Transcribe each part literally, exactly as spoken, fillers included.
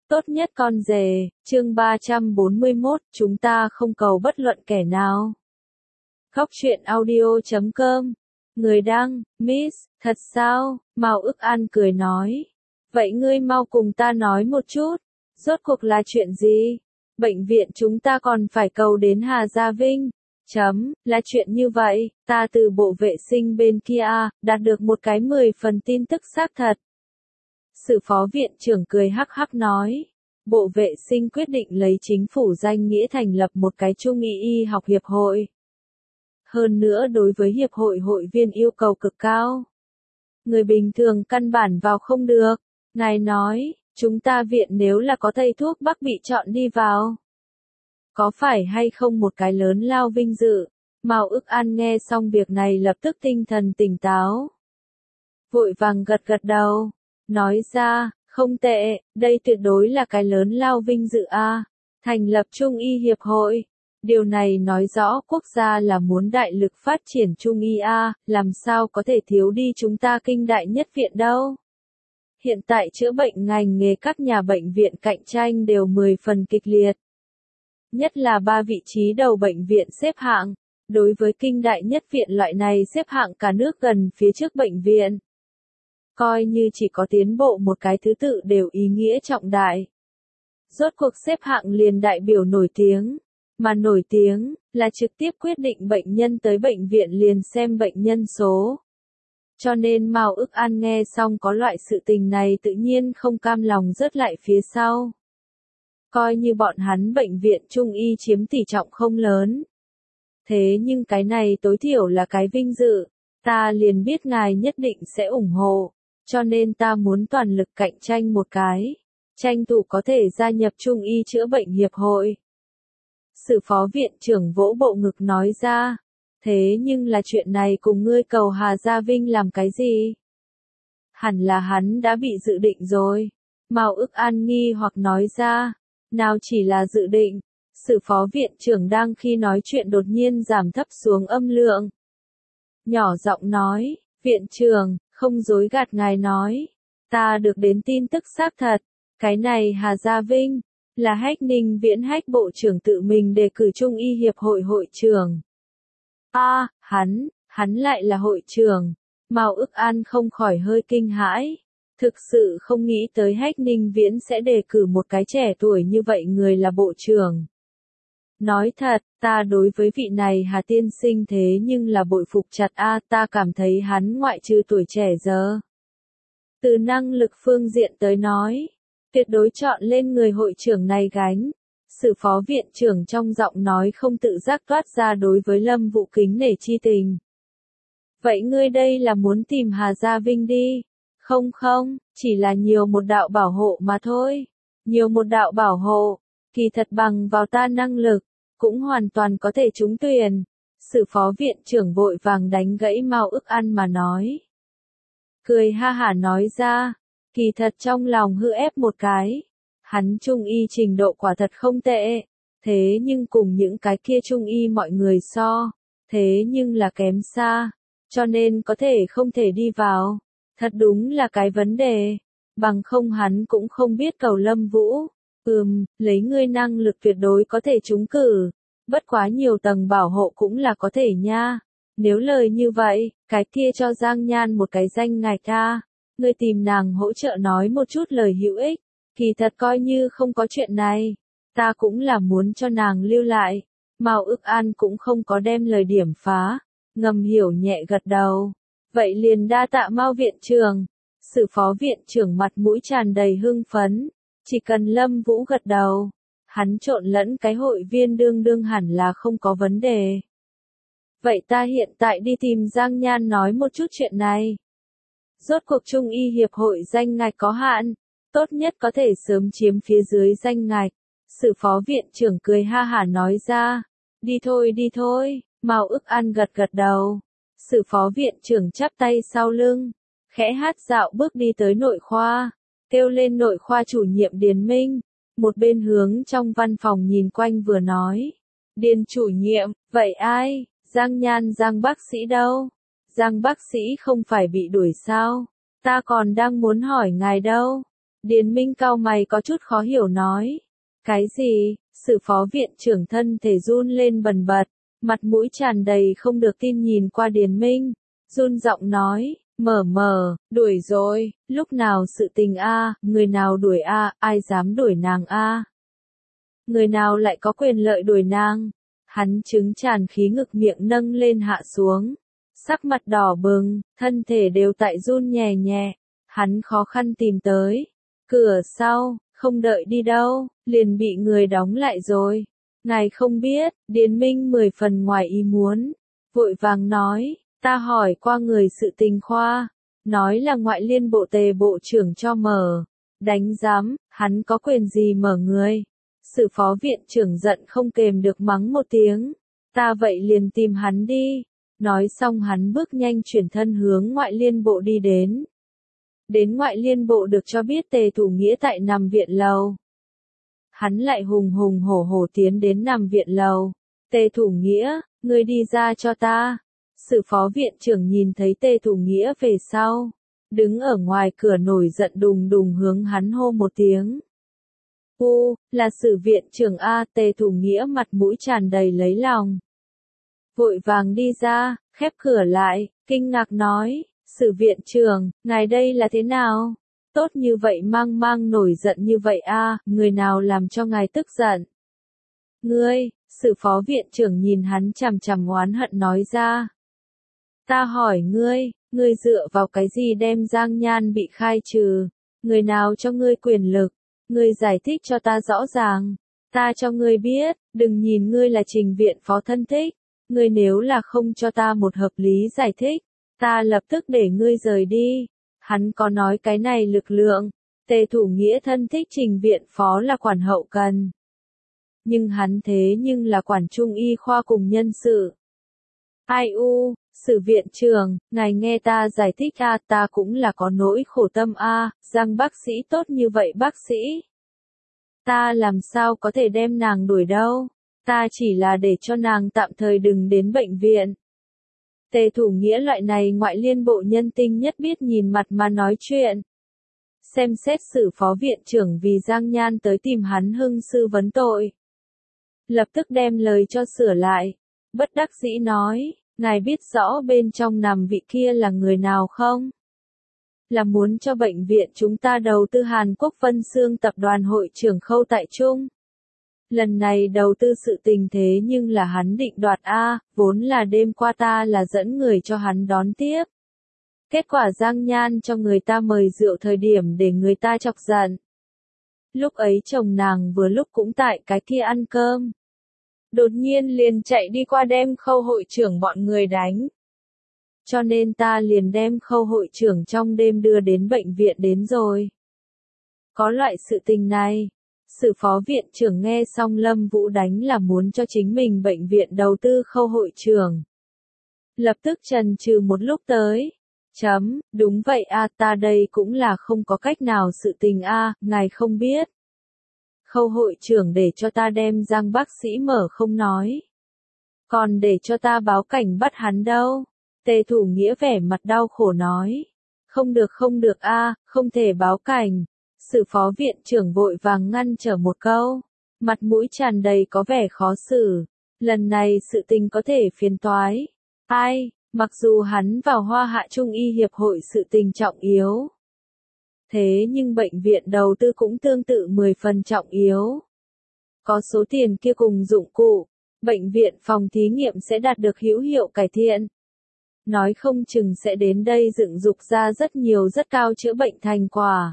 Tốt nhất con rể, chương ba trăm bốn mươi mốt, chúng ta không cầu bất luận kẻ nào. Góc truyện audio chấm com. Người đăng, Miss, thật sao? Mao Ức An cười nói. Vậy ngươi mau cùng ta nói một chút, rốt cuộc là chuyện gì? Bệnh viện chúng ta còn phải cầu đến Hà Gia Vinh. Chấm, là chuyện như vậy, ta từ bộ vệ sinh bên kia, đạt được một cái mười phần tin tức xác thật. Sử phó viện trưởng cười hắc hắc nói. Bộ vệ sinh quyết định lấy chính phủ danh nghĩa thành lập một cái trung y y học hiệp hội. Hơn nữa đối với hiệp hội hội viên yêu cầu cực cao. Người bình thường căn bản vào không được. Ngài nói, chúng ta viện nếu là có thầy thuốc Bắc bị chọn đi vào. Có phải hay không một cái lớn lao vinh dự? Mao Ức An nghe xong việc này lập tức tinh thần tỉnh táo. Vội vàng gật gật đầu. Nói ra, không tệ, đây tuyệt đối là cái lớn lao vinh dự a. Thành lập Trung y hiệp hội. Điều này nói rõ quốc gia là muốn đại lực phát triển Trung y a, làm sao có thể thiếu đi chúng ta kinh đại nhất viện đâu. Hiện tại chữa bệnh ngành nghề các nhà bệnh viện cạnh tranh đều mười phần kịch liệt. Nhất là ba vị trí đầu bệnh viện xếp hạng, đối với kinh đại nhất viện loại này xếp hạng cả nước gần phía trước bệnh viện. Coi như chỉ có tiến bộ một cái thứ tự đều ý nghĩa trọng đại. Rốt cuộc xếp hạng liền đại biểu nổi tiếng, mà nổi tiếng là trực tiếp quyết định bệnh nhân tới bệnh viện liền xem bệnh nhân số. Cho nên Mao Ức An nghe xong có loại sự tình này tự nhiên không cam lòng rớt lại phía sau. Coi như bọn hắn bệnh viện Trung y chiếm tỷ trọng không lớn. Thế nhưng cái này tối thiểu là cái vinh dự, ta liền biết ngài nhất định sẽ ủng hộ. Cho nên ta muốn toàn lực cạnh tranh một cái, tranh thủ có thể gia nhập Trung y chữa bệnh hiệp hội. Sử phó viện trưởng vỗ bộ ngực nói ra, thế nhưng là chuyện này cùng ngươi cầu Hà Gia Vinh làm cái gì? Hẳn là hắn đã bị dự định rồi. Mao Ức An nghi hoặc nói ra, nào chỉ là dự định, sử phó viện trưởng đang khi nói chuyện đột nhiên giảm thấp xuống âm lượng. Nhỏ giọng nói, viện trưởng, không dối gạt ngài nói, ta được đến tin tức xác thật, cái này Hà Gia Vinh, là Hách Ninh Viễn Hách bộ trưởng tự mình đề cử Trung y hiệp hội hội trưởng. A, à, hắn, hắn lại là hội trưởng. Mao Ức An không khỏi hơi kinh hãi, thực sự không nghĩ tới Hách Ninh Viễn sẽ đề cử một cái trẻ tuổi như vậy người là bộ trưởng. Nói thật, ta đối với vị này Hà tiên sinh thế nhưng là bội phục chặt a, ta cảm thấy hắn ngoại trừ tuổi trẻ giờ. Từ năng lực phương diện tới nói, tuyệt đối chọn lên người hội trưởng này gánh. Sử phó viện trưởng trong giọng nói không tự giác toát ra đối với Lâm Vũ kính nể chi tình. Vậy ngươi đây là muốn tìm Hà Gia Vinh đi? Không không, chỉ là nhiều một đạo bảo hộ mà thôi. Nhiều một đạo bảo hộ, kỳ thật bằng vào ta năng lực, cũng hoàn toàn có thể trúng tuyển. Sử phó viện trưởng vội vàng đánh gãy Mao Ức An mà nói. Cười ha hả nói ra, kỳ thật trong lòng hư ép một cái. Hắn Trung y trình độ quả thật không tệ, thế nhưng cùng những cái kia Trung y mọi người so, thế nhưng là kém xa, cho nên có thể không thể đi vào. Thật đúng là cái vấn đề, bằng không hắn cũng không biết cầu Lâm Vũ. Ừm, lấy ngươi năng lực tuyệt đối có thể trúng cử, bất quá nhiều tầng bảo hộ cũng là có thể nha. Nếu lời như vậy, cái kia cho Giang Nhan một cái danh ngạch ta, ngươi tìm nàng hỗ trợ nói một chút lời hữu ích, kỳ thật coi như không có chuyện này, ta cũng là muốn cho nàng lưu lại. Mao Ức An cũng không có đem lời điểm phá, ngầm hiểu nhẹ gật đầu. Vậy liền đa tạ Mao viện trưởng. Sử phó viện trưởng mặt mũi tràn đầy hưng phấn. Chỉ cần Lâm Vũ gật đầu, hắn trộn lẫn cái hội viên đương đương hẳn là không có vấn đề. Vậy ta hiện tại đi tìm Giang Nhan nói một chút chuyện này. Rốt cuộc Trung y hiệp hội danh ngạch có hạn, tốt nhất có thể sớm chiếm phía dưới danh ngạch. Sử phó viện trưởng cười ha hả nói ra, đi thôi đi thôi. Mao Ức An gật gật đầu. Sử phó viện trưởng chắp tay sau lưng, khẽ hát dạo bước đi tới nội khoa. Kêu lên nội khoa chủ nhiệm Điền Minh, một bên hướng trong văn phòng nhìn quanh vừa nói. Điền chủ nhiệm, vậy ai? Giang Nhan Giang bác sĩ đâu? Giang bác sĩ không phải bị đuổi sao? Ta còn đang muốn hỏi ngài đâu. Điền Minh cau mày có chút khó hiểu nói. Cái gì? Sử phó viện trưởng thân thể run lên bần bật, mặt mũi tràn đầy không được tin nhìn qua Điền Minh, run giọng nói, mờ mờ, đuổi rồi, lúc nào sự tình a, người nào đuổi a, ai dám đuổi nàng a? Người nào lại có quyền lợi đuổi nàng? Hắn chứng tràn khí ngực miệng nâng lên hạ xuống, sắc mặt đỏ bừng, thân thể đều tại run nhẹ nhẹ, hắn khó khăn tìm tới cửa sau, không đợi đi đâu, liền bị người đóng lại rồi. Ngài không biết, Điền Minh mười phần ngoài ý muốn, vội vàng nói, ta hỏi qua người sự tình khoa, nói là ngoại liên bộ tề bộ trưởng cho mở, đánh giám, hắn có quyền gì mở người. Sử phó viện trưởng giận không kềm được mắng một tiếng, ta vậy liền tìm hắn đi. Nói xong hắn bước nhanh chuyển thân hướng ngoại liên bộ đi đến. Đến ngoại liên bộ được cho biết Tề Thủ Nghĩa tại nằm viện lầu. Hắn lại hùng hùng hổ hổ tiến đến nằm viện lầu. Tề Thủ Nghĩa, ngươi đi ra cho ta. Sử phó viện trưởng nhìn thấy Tề Thủ Nghĩa về sau, đứng ở ngoài cửa nổi giận đùng đùng hướng hắn hô một tiếng. U, là Sử viện trưởng A. Tề Thủ Nghĩa mặt mũi tràn đầy lấy lòng. Vội vàng đi ra, khép cửa lại, kinh ngạc nói, Sử viện trưởng, ngài đây là thế nào? Tốt như vậy mang mang nổi giận như vậy a, người nào làm cho ngài tức giận? Ngươi, Sử phó viện trưởng nhìn hắn chằm chằm oán hận nói ra. Ta hỏi ngươi, ngươi dựa vào cái gì đem Giang Nhan bị khai trừ? Người nào cho ngươi quyền lực? Ngươi giải thích cho ta rõ ràng. Ta cho ngươi biết, đừng nhìn ngươi là Trình viện phó thân thích. Ngươi nếu là không cho ta một hợp lý giải thích, ta lập tức để ngươi rời đi. Hắn có nói cái này lực lượng, Tề Thủ Nghĩa thân thích Trình viện phó là quản hậu cần. Nhưng hắn thế nhưng là quản trung y khoa cùng nhân sự. Ai u, Sử viện trưởng, ngài nghe ta giải thích a, ta cũng là có nỗi khổ tâm a, Giang bác sĩ tốt như vậy bác sĩ. Ta làm sao có thể đem nàng đuổi đâu, ta chỉ là để cho nàng tạm thời đừng đến bệnh viện. Tề Thủ Nghĩa loại này ngoại liên bộ nhân tinh nhất biết nhìn mặt mà nói chuyện. Xem xét Sử phó viện trưởng vì Giang Nhan tới tìm hắn hưng sư vấn tội. Lập tức đem lời cho sửa lại. Bất đắc dĩ nói, ngài biết rõ bên trong nằm vị kia là người nào không? Là muốn cho bệnh viện chúng ta đầu tư Hàn Quốc Vân Xương tập đoàn hội trưởng Khâu Tại Trung. Lần này đầu tư sự tình thế nhưng là hắn định đoạt A, vốn là đêm qua ta là dẫn người cho hắn đón tiếp. Kết quả Giang Nhan cho người ta mời rượu thời điểm để người ta chọc giận. Lúc ấy chồng nàng vừa lúc cũng tại cái kia ăn cơm. Đột nhiên liền chạy đi qua đem Khâu hội trưởng bọn người đánh. Cho nên ta liền đem Khâu hội trưởng trong đêm đưa đến bệnh viện đến rồi. Có loại sự tình này. Sử phó viện trưởng nghe xong Lâm Vũ đánh là muốn cho chính mình bệnh viện đầu tư Khâu hội trưởng. Lập tức chần chừ một lúc tới. Chấm, đúng vậy a, ta đây cũng là không có cách nào sự tình a, ngài không biết. Khâu hội trưởng để cho ta đem Giang bác sĩ mở không nói. Còn để cho ta báo cảnh bắt hắn đâu. Tề Thủ Nghĩa vẻ mặt đau khổ nói. Không được không được a, không thể báo cảnh. Sử phó viện trưởng vội vàng ngăn trở một câu. Mặt mũi tràn đầy có vẻ khó xử. Lần này sự tình có thể phiền toái. Ai, mặc dù hắn vào Hoa Hạ Trung y hiệp hội sự tình trọng yếu. Thế nhưng bệnh viện đầu tư cũng tương tự mười phần trọng yếu. Có số tiền kia cùng dụng cụ, bệnh viện phòng thí nghiệm sẽ đạt được hữu hiệu cải thiện. Nói không chừng sẽ đến đây dựng dục ra rất nhiều rất cao chữa bệnh thành quả.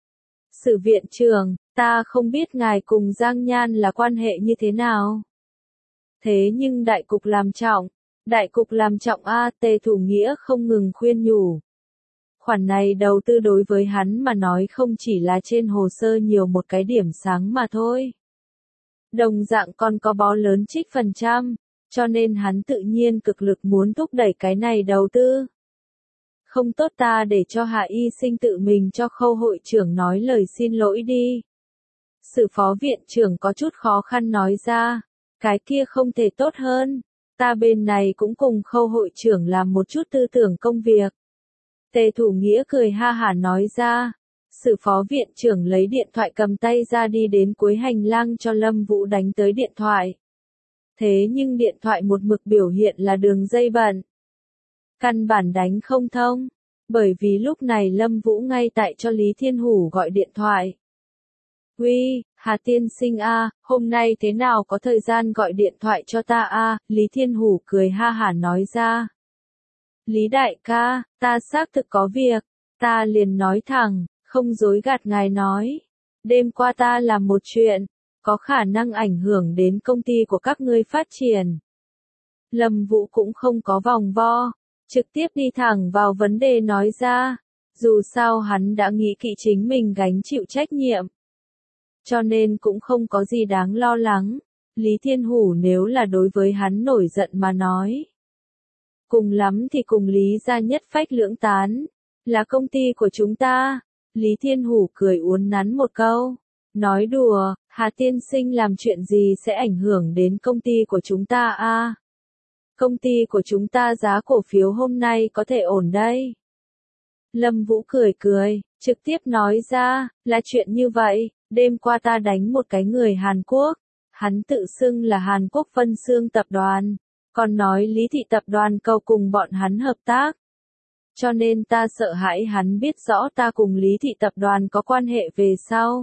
Sử viện trưởng, ta không biết ngài cùng Giang Nhan là quan hệ như thế nào. Thế nhưng đại cục làm trọng, đại cục làm trọng a, Tề Thủ Nghĩa không ngừng khuyên nhủ. Khoản này đầu tư đối với hắn mà nói không chỉ là trên hồ sơ nhiều một cái điểm sáng mà thôi. Đồng dạng còn có bó lớn trích phần trăm, cho nên hắn tự nhiên cực lực muốn thúc đẩy cái này đầu tư. Không tốt ta để cho Hạ Y Sinh tự mình cho Khâu hội trưởng nói lời xin lỗi đi. Sử phó viện trưởng có chút khó khăn nói ra, cái kia không thể tốt hơn, ta bên này cũng cùng Khâu hội trưởng làm một chút tư tưởng công việc. Tề Thủ Nghĩa cười ha hả nói ra, Sử phó viện trưởng lấy điện thoại cầm tay ra đi đến cuối hành lang cho Lâm Vũ đánh tới điện thoại. Thế nhưng điện thoại một mực biểu hiện là đường dây bận. Căn bản đánh không thông, bởi vì lúc này Lâm Vũ ngay tại cho Lý Thiên Hủ gọi điện thoại. Uy, Hà tiên sinh a, hôm nay thế nào có thời gian gọi điện thoại cho ta a? Lý Thiên Hủ cười ha hả nói ra. Lý đại ca, ta xác thực có việc, ta liền nói thẳng, không dối gạt ngài nói. Đêm qua ta làm một chuyện, có khả năng ảnh hưởng đến công ty của các ngươi phát triển. Lâm Vũ cũng không có vòng vo, trực tiếp đi thẳng vào vấn đề nói ra. Dù sao hắn đã nghĩ kỹ chính mình gánh chịu trách nhiệm. Cho nên cũng không có gì đáng lo lắng. Lý Thiên Hủ nếu là đối với hắn nổi giận mà nói. Cùng lắm thì cùng Lý gia nhất phách lưỡng tán. Là công ty của chúng ta. Lý Thiên Hủ cười uốn nắn một câu. Nói đùa, Hà tiên sinh làm chuyện gì sẽ ảnh hưởng đến công ty của chúng ta a? Công ty của chúng ta giá cổ phiếu hôm nay có thể ổn đây. Lâm Vũ cười cười, trực tiếp nói ra, là chuyện như vậy, đêm qua ta đánh một cái người Hàn Quốc. Hắn tự xưng là Hàn Quốc Vân Xương tập đoàn, còn nói Lý thị tập đoàn cầu cùng bọn hắn hợp tác. Cho nên ta sợ hãi hắn biết rõ ta cùng Lý thị tập đoàn có quan hệ về sau.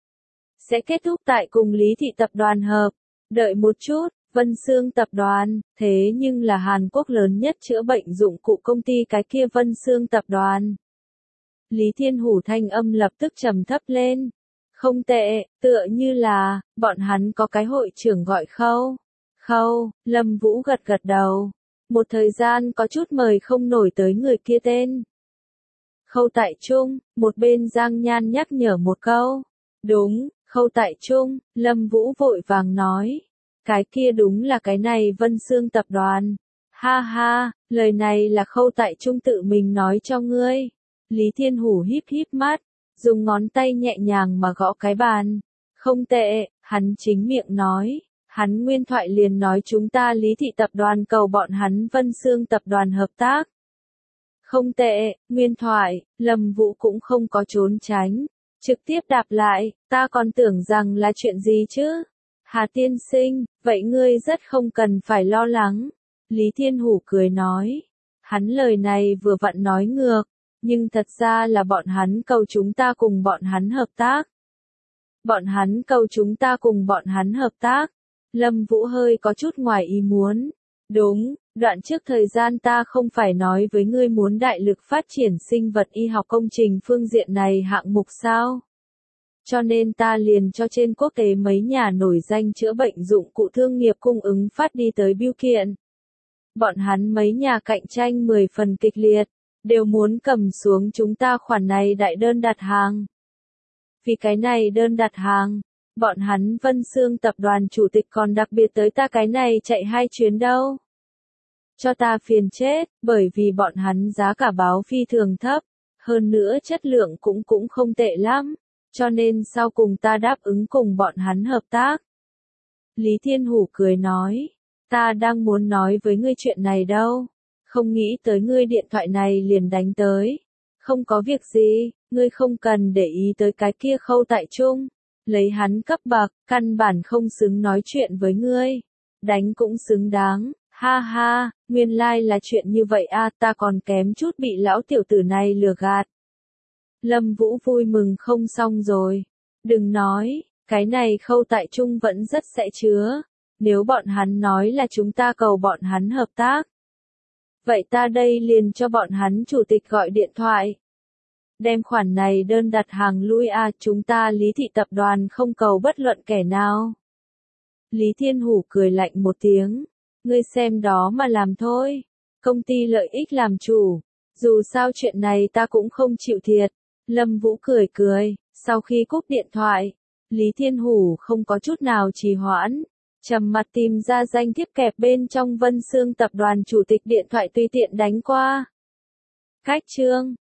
Sẽ kết thúc tại cùng Lý thị tập đoàn hợp. Đợi một chút, Vân Xương tập đoàn, thế nhưng là Hàn Quốc lớn nhất chữa bệnh dụng cụ công ty cái kia Vân Xương tập đoàn. Lý Thiên Hủ thanh âm lập tức trầm thấp lên. Không tệ, tựa như là, bọn hắn có cái hội trưởng gọi Khâu. Khâu, Lâm Vũ gật gật đầu. Một thời gian có chút mời không nổi tới người kia tên. Khâu Tại Trung, một bên Giang Nhan nhắc nhở một câu. Đúng, Khâu Tại Trung, Lâm Vũ vội vàng nói. Cái kia đúng là cái này Vân Xương tập đoàn. Ha ha, lời này là Khâu Tại Trung tự mình nói cho ngươi. Lý Thiên Hủ híp híp mắt, dùng ngón tay nhẹ nhàng mà gõ cái bàn. Không tệ, hắn chính miệng nói. Hắn nguyên thoại liền nói chúng ta Lý thị tập đoàn cầu bọn hắn Vân Xương tập đoàn hợp tác. Không tệ, nguyên thoại, Lâm Vũ cũng không có trốn tránh. Trực tiếp đáp lại, ta còn tưởng rằng là chuyện gì chứ? Hà tiên sinh, vậy ngươi rất không cần phải lo lắng. Lý Thiên Hủ cười nói. Hắn lời này vừa vặn nói ngược, nhưng thật ra là bọn hắn cầu chúng ta cùng bọn hắn hợp tác. Bọn hắn cầu chúng ta cùng bọn hắn hợp tác. Lâm Vũ hơi có chút ngoài ý muốn. Đúng, đoạn trước thời gian ta không phải nói với ngươi muốn đại lực phát triển sinh vật y học công trình phương diện này hạng mục sao? Cho nên ta liền cho trên quốc tế mấy nhà nổi danh chữa bệnh dụng cụ thương nghiệp cung ứng phát đi tới bưu kiện. Bọn hắn mấy nhà cạnh tranh mười phần kịch liệt, đều muốn cầm xuống chúng ta khoản này đại đơn đặt hàng. Vì cái này đơn đặt hàng, bọn hắn Vân Xương tập đoàn chủ tịch còn đặc biệt tới ta cái này chạy hai chuyến đâu. Cho ta phiền chết, bởi vì bọn hắn giá cả báo phi thường thấp, hơn nữa chất lượng cũng cũng không tệ lắm, cho nên sau cùng ta đáp ứng cùng bọn hắn hợp tác. Lý Thiên Hủ cười nói, ta đang muốn nói với ngươi chuyện này đâu, không nghĩ tới ngươi điện thoại này liền đánh tới. Không có việc gì, ngươi không cần để ý tới cái kia Khâu Tại Trung. Lấy hắn cấp bậc, căn bản không xứng nói chuyện với ngươi. Đánh cũng xứng đáng, ha ha, nguyên lai like là chuyện như vậy a, ta còn kém chút bị lão tiểu tử này lừa gạt. Lâm Vũ vui mừng không xong rồi. Đừng nói, cái này Khâu Tại Trung vẫn rất sẽ chứa. Nếu bọn hắn nói là chúng ta cầu bọn hắn hợp tác. Vậy ta đây liền cho bọn hắn chủ tịch gọi điện thoại. Đem khoản này đơn đặt hàng lui a, chúng ta Lý thị tập đoàn không cầu bất luận kẻ nào. Lý Thiên Hủ cười lạnh một tiếng. Ngươi xem đó mà làm thôi. Công ty lợi ích làm chủ. Dù sao chuyện này ta cũng không chịu thiệt. Lâm Vũ cười cười. Sau khi cúp điện thoại, Lý Thiên Hủ không có chút nào trì hoãn. Trầm mặt tìm ra danh thiếp kẹp bên trong Vân Xương tập đoàn chủ tịch điện thoại tùy tiện đánh qua. Cách chương